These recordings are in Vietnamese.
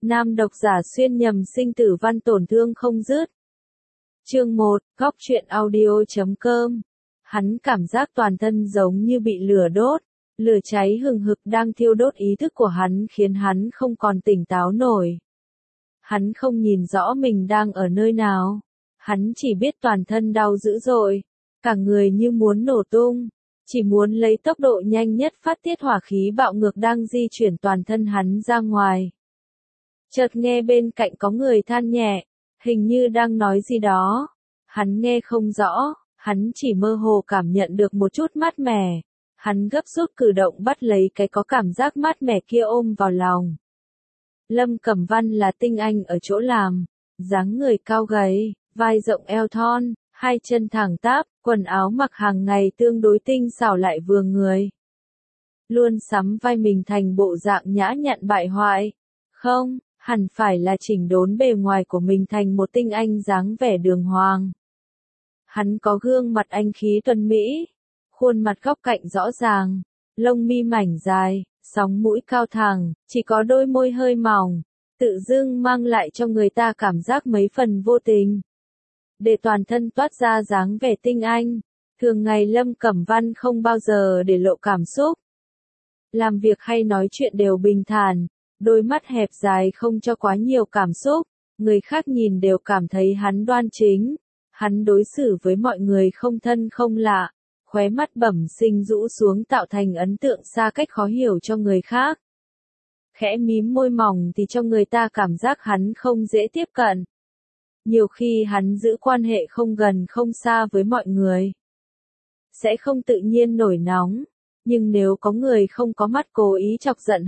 Nam độc giả xuyên nhầm sinh tử văn tổn thương không dứt. Chương 1, Góc truyện audio.com. Hắn cảm giác toàn thân giống như bị lửa đốt, lửa cháy hừng hực đang thiêu đốt ý thức của hắn khiến hắn không còn tỉnh táo nổi. Hắn không nhìn rõ mình đang ở nơi nào, hắn chỉ biết toàn thân đau dữ dội, cả người như muốn nổ tung, chỉ muốn lấy tốc độ nhanh nhất phát tiết hỏa khí bạo ngược đang di chuyển toàn thân hắn ra ngoài. Chợt nghe bên cạnh có người than nhẹ, hình như đang nói gì đó. Hắn nghe không rõ, hắn chỉ mơ hồ cảm nhận được một chút mát mẻ. Hắn gấp rút cử động bắt lấy cái có cảm giác mát mẻ kia ôm vào lòng. Lâm Cẩm Văn là tinh anh ở chỗ làm, dáng người cao gầy, vai rộng eo thon, hai chân thẳng tắp, quần áo mặc hàng ngày tương đối tinh xảo lại vừa người. Luôn sắm vai mình thành bộ dạng nhã nhặn bại hoại. Không, hẳn phải là chỉnh đốn bề ngoài của mình thành một tinh anh dáng vẻ đường hoàng. Hắn có gương mặt anh khí tuấn mỹ, khuôn mặt góc cạnh rõ ràng, lông mi mảnh dài, sóng mũi cao thẳng, chỉ có đôi môi hơi mỏng, tự dưng mang lại cho người ta cảm giác mấy phần vô tình. Để toàn thân toát ra dáng vẻ tinh anh, thường ngày Lâm Cẩm Văn không bao giờ để lộ cảm xúc. Làm việc hay nói chuyện đều bình thản, đôi mắt hẹp dài không cho quá nhiều cảm xúc, người khác nhìn đều cảm thấy hắn đoan chính. Hắn đối xử với mọi người không thân không lạ, khóe mắt bẩm sinh rũ xuống tạo thành ấn tượng xa cách khó hiểu cho người khác. Khẽ mím môi mỏng thì cho người ta cảm giác hắn không dễ tiếp cận. Nhiều khi hắn giữ quan hệ không gần không xa với mọi người. Sẽ không tự nhiên nổi nóng, nhưng nếu có người không có mắt cố ý chọc giận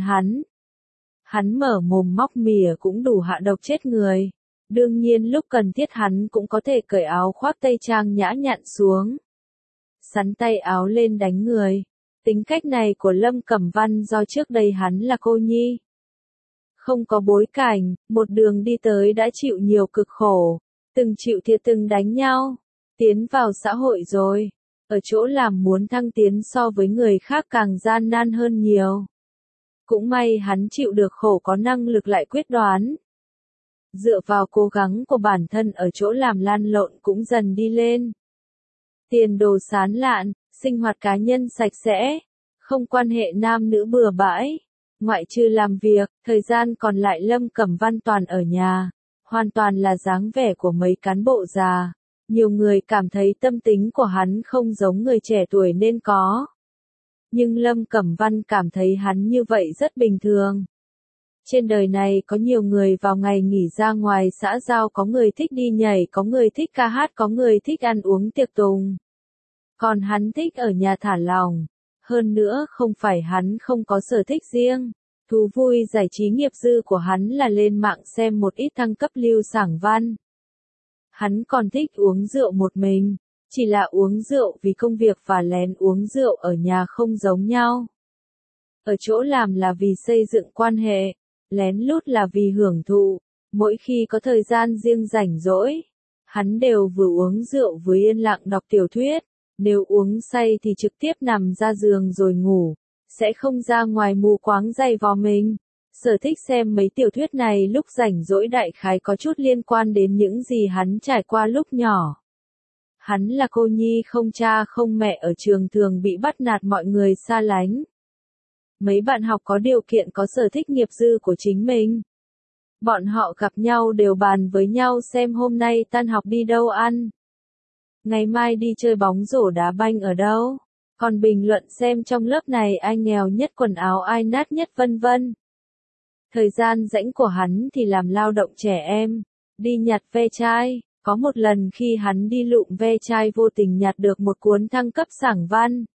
hắn mở mồm móc mỉa cũng đủ hạ độc chết người. Đương nhiên lúc cần thiết hắn cũng có thể cởi áo khoác tây trang nhã nhặn xuống, xắn tay áo lên đánh người. Tính cách này của Lâm Cẩm Văn do trước đây hắn là cô nhi, không có bối cảnh, một đường đi tới đã chịu nhiều cực khổ, từng chịu thiệt từng đánh nhau, tiến vào xã hội rồi, ở chỗ làm muốn thăng tiến so với người khác càng gian nan hơn nhiều. Cũng may hắn chịu được khổ có năng lực lại quyết đoán. Dựa vào cố gắng của bản thân ở chỗ làm lan lộn cũng dần đi lên. Tiền đồ sán lạn, sinh hoạt cá nhân sạch sẽ, không quan hệ nam nữ bừa bãi. Ngoại trừ làm việc, thời gian còn lại Lâm Cẩm Văn toàn ở nhà, hoàn toàn là dáng vẻ của mấy cán bộ già. Nhiều người cảm thấy tâm tính của hắn không giống người trẻ tuổi nên có. Nhưng Lâm Cẩm Văn cảm thấy hắn như vậy rất bình thường. Trên đời này có nhiều người vào ngày nghỉ ra ngoài xã giao, có người thích đi nhảy, có người thích ca hát, có người thích ăn uống tiệc tùng. Còn hắn thích ở nhà thả lỏng. Hơn nữa không phải hắn không có sở thích riêng. Thú vui giải trí nghiệp dư của hắn là lên mạng xem một ít thăng cấp lưu sảng văn. Hắn còn thích uống rượu một mình. Chỉ là uống rượu vì công việc và lén uống rượu ở nhà không giống nhau. Ở chỗ làm là vì xây dựng quan hệ, lén lút là vì hưởng thụ. Mỗi khi có thời gian riêng rảnh rỗi, hắn đều vừa uống rượu vừa yên lặng đọc tiểu thuyết. Nếu uống say thì trực tiếp nằm ra giường rồi ngủ, sẽ không ra ngoài mù quáng giày vò mình. Sở thích xem mấy tiểu thuyết này lúc rảnh rỗi đại khái có chút liên quan đến những gì hắn trải qua lúc nhỏ. Hắn là cô nhi không cha không mẹ ở trường, thường bị bắt nạt, mọi người xa lánh. Mấy bạn học có điều kiện có sở thích nghiệp dư của chính mình. Bọn họ gặp nhau đều bàn với nhau xem hôm nay tan học đi đâu ăn. Ngày mai đi chơi bóng rổ đá banh ở đâu. Còn bình luận xem trong lớp này ai nghèo nhất, quần áo ai nát nhất, vân vân. Thời gian rảnh của hắn thì làm lao động trẻ em, đi nhặt ve chai. Có một lần khi hắn đi lụm ve chai vô tình nhặt được một cuốn thăng cấp sảng văn.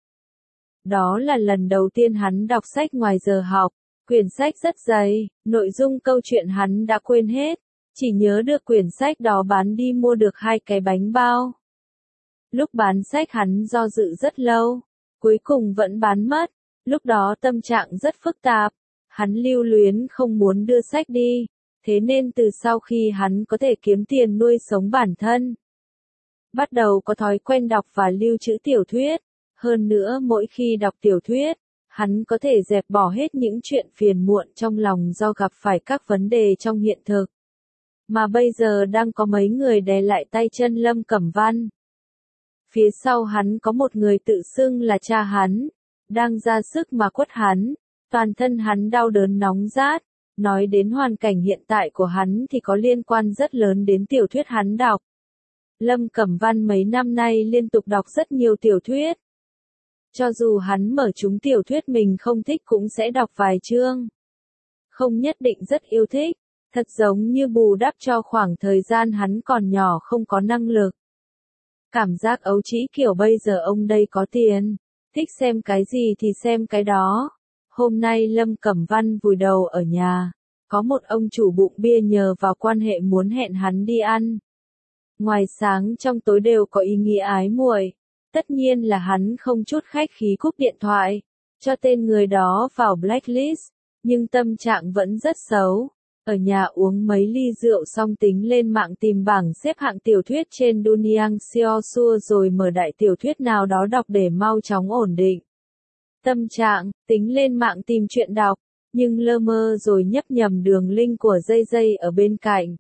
Đó là lần đầu tiên hắn đọc sách ngoài giờ học. Quyển sách rất dày, nội dung câu chuyện hắn đã quên hết, chỉ nhớ được quyển sách đó bán đi mua được 2 cái bánh bao. Lúc bán sách hắn do dự rất lâu, cuối cùng vẫn bán mất. Lúc đó tâm trạng rất phức tạp, hắn lưu luyến không muốn đưa sách đi. Thế nên từ sau khi hắn có thể kiếm tiền nuôi sống bản thân, bắt đầu có thói quen đọc và lưu trữ tiểu thuyết. Hơn nữa mỗi khi đọc tiểu thuyết, Hắn có thể dẹp bỏ hết những chuyện phiền muộn trong lòng do gặp phải các vấn đề trong hiện thực. Mà bây giờ đang có mấy người đè lại tay chân Lâm Cẩm Văn. Phía sau hắn có một người tự xưng là cha hắn, đang ra sức mà quất hắn, toàn thân hắn đau đớn nóng rát. Nói đến hoàn cảnh hiện tại của hắn thì có liên quan rất lớn đến tiểu thuyết hắn đọc. Lâm Cẩm Văn mấy năm nay liên tục đọc rất nhiều tiểu thuyết. Cho dù hắn mở chúng tiểu thuyết mình không thích cũng sẽ đọc vài chương. Không nhất định rất yêu thích, thật giống như bù đắp cho khoảng thời gian hắn còn nhỏ không có năng lực. Cảm giác ấu trĩ kiểu bây giờ ông đây có tiền, thích xem cái gì thì xem cái đó. Hôm nay Lâm Cẩm Văn vùi đầu ở nhà, có một ông chủ bụng bia nhờ vào quan hệ muốn hẹn hắn đi ăn. Ngoài sáng trong tối đều có ý nghĩa ái muội. Tất nhiên là hắn không chút khách khí cúp điện thoại, cho tên người đó vào blacklist, nhưng tâm trạng vẫn rất xấu. Ở nhà uống mấy ly rượu xong tính lên mạng tìm bảng xếp hạng tiểu thuyết trên Dunyang Xiaosua rồi mở đại tiểu thuyết nào đó đọc để mau chóng ổn định tâm trạng, tính lên mạng tìm chuyện đọc, nhưng lơ mơ rồi nhấp nhầm đường link của Dây Dây ở bên cạnh.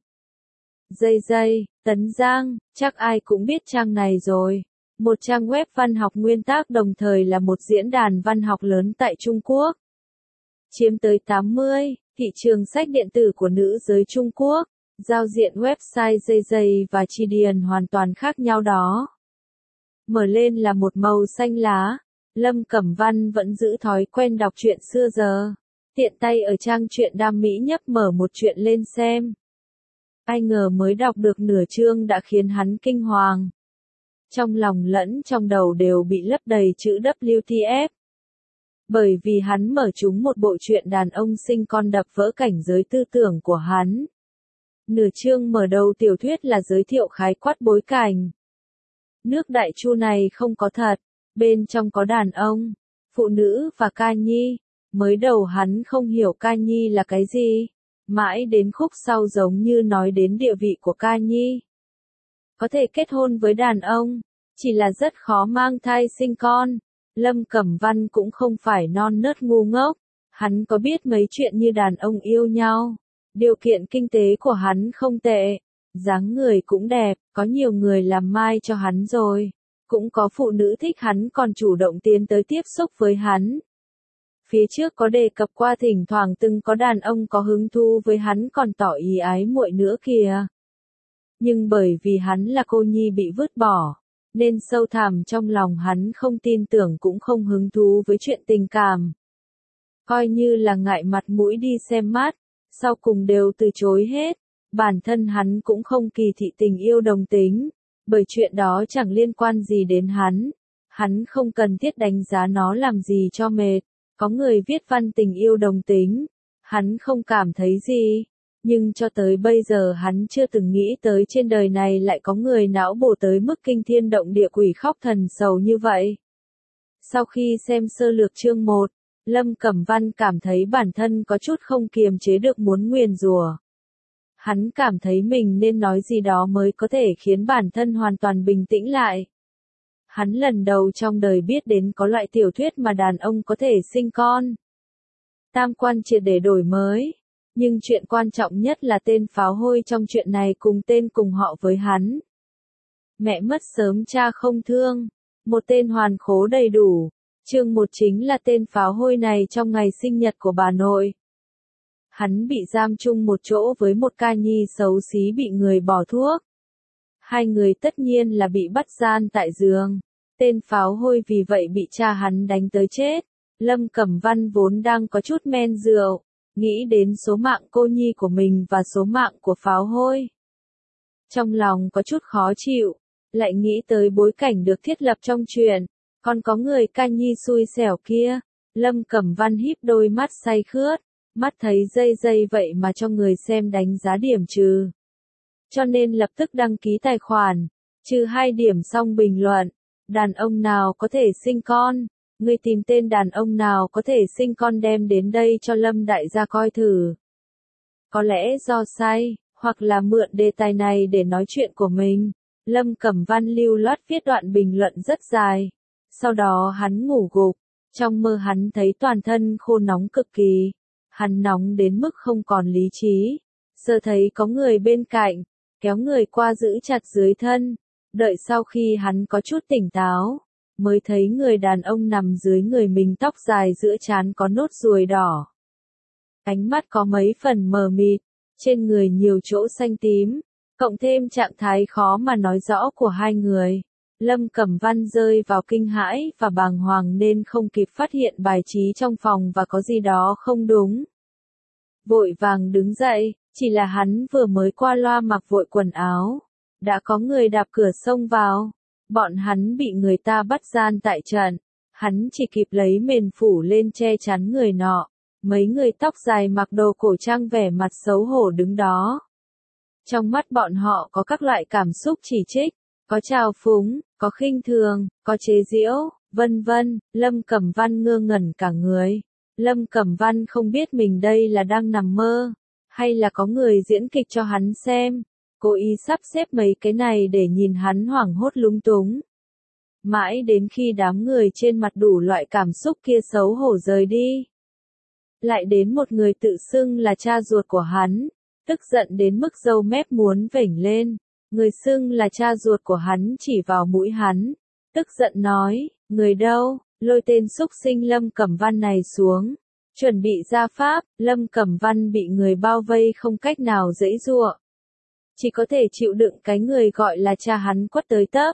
Dây Dây, Tấn Giang, chắc ai cũng biết trang này rồi. Một trang web văn học nguyên tác đồng thời là một diễn đàn văn học lớn tại Trung Quốc. Chiếm tới 80, thị trường sách điện tử của nữ giới Trung Quốc, giao diện website Dây Dây và Chi Điền hoàn toàn khác nhau đó. Mở lên là một màu xanh lá, Lâm Cẩm Văn vẫn giữ thói quen đọc truyện xưa giờ. Tiện tay ở trang truyện đam mỹ nhấp mở một truyện lên xem. Ai ngờ mới đọc được nửa chương đã khiến hắn kinh hoàng. Trong lòng lẫn trong đầu đều bị lấp đầy chữ WTF. Bởi vì hắn mở trúng một bộ truyện đàn ông sinh con đập vỡ cảnh giới tư tưởng của hắn. Nửa chương mở đầu tiểu thuyết là giới thiệu khái quát bối cảnh. Nước Đại Chu này không có thật, bên trong có đàn ông, phụ nữ và ca nhi. Mới đầu hắn không hiểu ca nhi là cái gì, mãi đến khúc sau giống như nói đến địa vị của ca nhi. Có thể kết hôn với đàn ông, chỉ là rất khó mang thai sinh con. Lâm Cẩm Văn cũng không phải non nớt ngu ngốc, hắn có biết mấy chuyện như đàn ông yêu nhau. Điều kiện kinh tế của hắn không tệ, dáng người cũng đẹp, có nhiều người làm mai cho hắn rồi. Cũng có phụ nữ thích hắn còn chủ động tiến tới tiếp xúc với hắn. Phía trước có đề cập qua thỉnh thoảng từng có đàn ông có hứng thú với hắn còn tỏ ý ái muội nữa kìa. Nhưng bởi vì hắn là cô nhi bị vứt bỏ, nên sâu thẳm trong lòng hắn không tin tưởng cũng không hứng thú với chuyện tình cảm. Coi như là ngại mặt mũi đi xem mắt, sau cùng đều từ chối hết. Bản thân hắn cũng không kỳ thị tình yêu đồng tính, bởi chuyện đó chẳng liên quan gì đến hắn. Hắn không cần thiết đánh giá nó làm gì cho mệt. Có người viết văn tình yêu đồng tính, hắn không cảm thấy gì. Nhưng cho tới bây giờ hắn chưa từng nghĩ tới trên đời này lại có người não bổ tới mức kinh thiên động địa quỷ khóc thần sầu như vậy. Sau khi xem sơ lược chương 1, Lâm Cẩm Văn cảm thấy bản thân có chút không kiềm chế được muốn nguyền rủa. Hắn cảm thấy mình nên nói gì đó mới có thể khiến bản thân hoàn toàn bình tĩnh lại. Hắn lần đầu trong đời biết đến có loại tiểu thuyết mà đàn ông có thể sinh con. Tam quan triệt để đổi mới. Nhưng chuyện quan trọng nhất là tên pháo hôi trong chuyện này cùng tên cùng họ với hắn. Mẹ mất sớm cha không thương. Một tên hoàn khố đầy đủ. Chương 1 chính là tên pháo hôi này trong ngày sinh nhật của bà nội. Hắn bị giam chung một chỗ với một ca nhi xấu xí bị người bỏ thuốc. Hai người tất nhiên là bị bắt gian tại giường. Tên pháo hôi vì vậy bị cha hắn đánh tới chết. Lâm Cẩm Văn vốn đang có chút men rượu, nghĩ đến số mạng cô nhi của mình và số mạng của pháo hôi. Trong lòng có chút khó chịu, lại nghĩ tới bối cảnh được thiết lập trong truyện, còn có người ca nhi xui xẻo kia. Lâm Cẩm Văn híp đôi mắt say khướt, mắt thấy Dây Dây vậy mà cho người xem đánh giá điểm trừ. Cho nên lập tức đăng ký tài khoản, trừ 2 điểm xong bình luận. Đàn ông nào có thể sinh con? Ngươi tìm tên đàn ông nào có thể sinh con đem đến đây cho Lâm đại gia coi thử. Có lẽ do say, hoặc là mượn đề tài này để nói chuyện của mình. Lâm Cẩm Văn lưu loát viết đoạn bình luận rất dài. Sau đó hắn ngủ gục, Trong mơ hắn thấy toàn thân khô nóng cực kỳ, hắn nóng đến mức không còn lý trí, giờ thấy có người bên cạnh, kéo người qua giữ chặt dưới thân, đợi sau khi hắn có chút tỉnh táo, mới thấy người đàn ông nằm dưới người mình, tóc dài giữa trán có nốt ruồi đỏ. Ánh mắt có mấy phần mờ mịt, trên người nhiều chỗ xanh tím, cộng thêm trạng thái khó mà nói rõ của hai người. Lâm Cẩm Văn rơi vào kinh hãi và bàng hoàng nên không kịp phát hiện bài trí trong phòng và có gì đó không đúng. Vội vàng đứng dậy, chỉ là hắn vừa mới qua loa mặc vội quần áo, đã có người đạp cửa xông vào. Bọn hắn bị người ta bắt gian tại trận, hắn chỉ kịp lấy mền phủ lên che chắn người nọ. Mấy người tóc dài mặc đồ cổ trang vẻ mặt xấu hổ đứng đó. Trong mắt bọn họ có các loại cảm xúc chỉ trích, có trào phúng, có khinh thường, có chế giễu, vân vân. Lâm Cẩm Văn ngơ ngẩn cả người. Lâm Cẩm Văn không biết mình đây là đang nằm mơ, hay là có người diễn kịch cho hắn xem. Cố ý sắp xếp mấy cái này để nhìn hắn hoảng hốt lúng túng. Mãi đến khi đám người trên mặt đủ loại cảm xúc kia xấu hổ rời đi. Lại đến một người tự xưng là cha ruột của hắn, tức giận đến mức râu mép muốn vểnh lên. Người xưng là cha ruột của hắn chỉ vào mũi hắn, tức giận nói, người đâu, lôi tên xúc sinh Lâm Cẩm Văn này xuống, chuẩn bị ra pháp. Lâm Cẩm Văn bị người bao vây không cách nào giãy giụa, chỉ có thể chịu đựng cái người gọi là cha hắn quất tới tấp.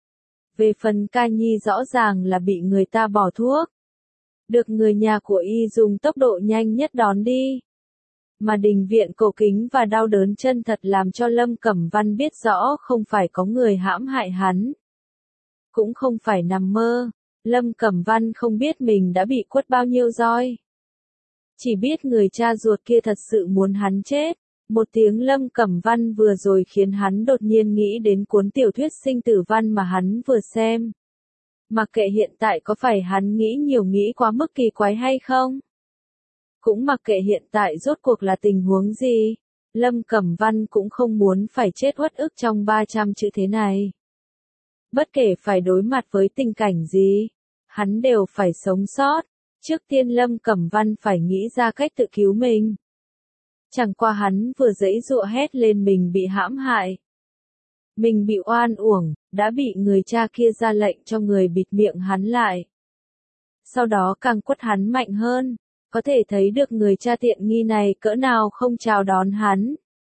Về phần Ca Nhi rõ ràng là bị người ta bỏ thuốc, được người nhà của y dùng tốc độ nhanh nhất đón đi. Mà đình viện cổ kính và đau đớn chân thật làm cho Lâm Cẩm Văn biết rõ không phải có người hãm hại hắn. Cũng không phải nằm mơ, Lâm Cẩm Văn không biết mình đã bị quất bao nhiêu roi. Chỉ biết người cha ruột kia thật sự muốn hắn chết. Một tiếng Lâm Cẩm Văn vừa rồi khiến hắn đột nhiên nghĩ đến cuốn tiểu thuyết sinh tử văn mà hắn vừa xem. Mặc kệ hiện tại có phải hắn nghĩ nhiều nghĩ quá mức kỳ quái hay không? Cũng mặc kệ hiện tại rốt cuộc là tình huống gì, Lâm Cẩm Văn cũng không muốn phải chết uất ức trong 300 chữ thế này. Bất kể phải đối mặt với tình cảnh gì, hắn đều phải sống sót. Trước tiên Lâm Cẩm Văn phải nghĩ ra cách tự cứu mình. Chẳng qua hắn vừa giãy giụa hét lên mình bị hãm hại. Mình bị oan uổng, đã bị người cha kia ra lệnh cho người bịt miệng hắn lại. Sau đó càng quất hắn mạnh hơn, có thể thấy được người cha tiện nghi này cỡ nào không chào đón hắn.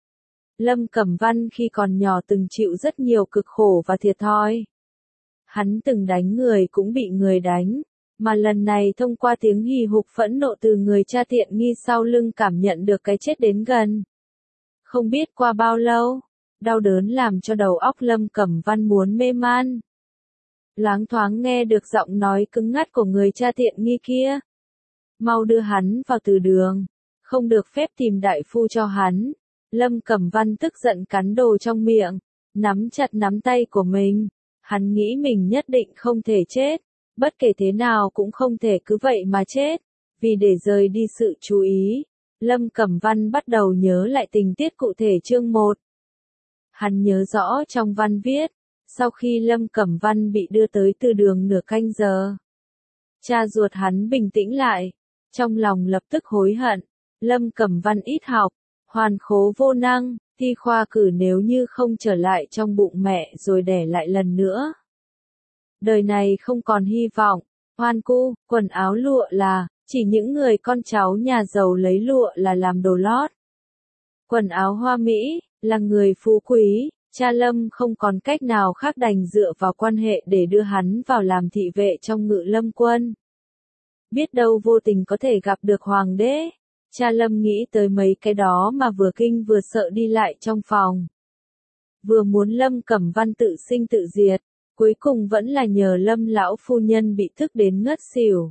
Lâm Cẩm Văn khi còn nhỏ từng chịu rất nhiều cực khổ và thiệt thòi. Hắn từng đánh người cũng bị người đánh, mà lần này thông qua tiếng hì hục phẫn nộ từ người cha tiện nghi sau lưng cảm nhận được cái chết đến gần. Không biết qua bao lâu, đau đớn làm cho đầu óc Lâm Cẩm Văn muốn mê man. Loáng thoáng nghe được giọng nói cứng ngắt của người cha tiện nghi kia. Mau đưa hắn vào từ đường, không được phép tìm đại phu cho hắn. Lâm Cẩm Văn tức giận cắn đồ trong miệng, nắm chặt nắm tay của mình. Hắn nghĩ mình nhất định không thể chết, bất kể thế nào cũng không thể cứ vậy mà chết. Vì để rời đi sự chú ý, Lâm Cẩm Văn bắt đầu nhớ lại tình tiết cụ thể chương 1. Hắn nhớ rõ trong văn viết, sau khi Lâm Cẩm Văn bị đưa tới từ đường nửa canh giờ, cha ruột hắn bình tĩnh lại, trong lòng lập tức hối hận. Lâm Cẩm Văn ít học, hoàn khố vô năng, thi khoa cử nếu như không trở lại trong bụng mẹ rồi đẻ lại lần nữa. Đời này không còn hy vọng, hoan cu, quần áo lụa là, chỉ những người con cháu nhà giàu lấy lụa là làm đồ lót. Quần áo hoa mỹ, là người phú quý, cha Lâm không còn cách nào khác đành dựa vào quan hệ để đưa hắn vào làm thị vệ trong Ngự Lâm quân. Biết đâu vô tình có thể gặp được hoàng đế. Cha Lâm nghĩ tới mấy cái đó mà vừa kinh vừa sợ đi lại trong phòng. Vừa muốn Lâm Cẩm Văn tự sinh tự diệt, cuối cùng vẫn là nhờ Lâm lão phu nhân bị thức đến ngất xỉu.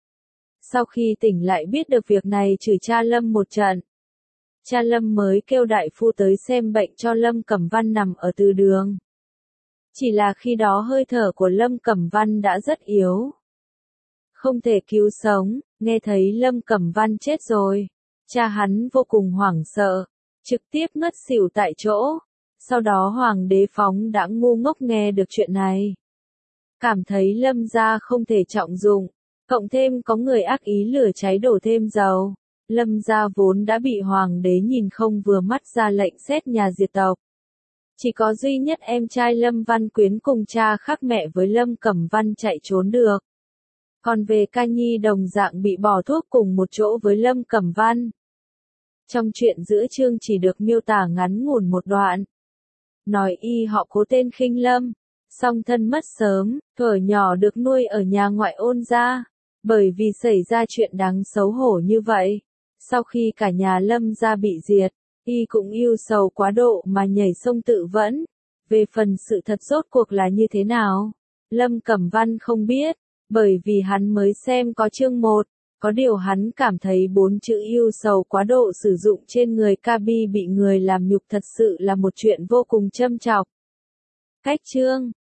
Sau khi tỉnh lại biết được việc này chửi cha Lâm một trận. Cha Lâm mới kêu đại phu tới xem bệnh cho Lâm Cẩm Văn nằm ở từ đường. Chỉ là khi đó hơi thở của Lâm Cẩm Văn đã rất yếu. Không thể cứu sống, nghe thấy Lâm Cẩm Văn chết rồi. Cha hắn vô cùng hoảng sợ, trực tiếp ngất xỉu tại chỗ. Sau đó Hoàng đế Phóng đã ngu ngốc nghe được chuyện này. Cảm thấy Lâm gia không thể trọng dụng, Cộng thêm có người ác ý lửa cháy đổ thêm dầu. Lâm gia vốn đã bị hoàng đế nhìn không vừa mắt ra lệnh xét nhà diệt tộc. Chỉ có duy nhất em trai Lâm Văn Quyến cùng cha khác mẹ với Lâm Cẩm Văn chạy trốn được. Còn về Ca Nhi đồng dạng bị bỏ thuốc cùng một chỗ với Lâm Cẩm Văn. Trong truyện giữa chương chỉ được miêu tả ngắn ngủn một đoạn. Nói y họ Cố tên Khinh Lâm, song thân mất sớm, thuở nhỏ được nuôi ở nhà ngoại ôn gia. Bởi vì xảy ra chuyện đáng xấu hổ như vậy, sau khi cả nhà Lâm gia bị diệt, y cũng yêu sầu quá độ mà nhảy sông tự vẫn. Về phần sự thật rốt cuộc là như thế nào, Lâm Cẩm Văn không biết, bởi vì hắn mới xem có chương 1, có điều hắn cảm thấy 4 chữ yêu sầu quá độ sử dụng trên người Kabi bị người làm nhục thật sự là một chuyện vô cùng châm chọc. Cách chương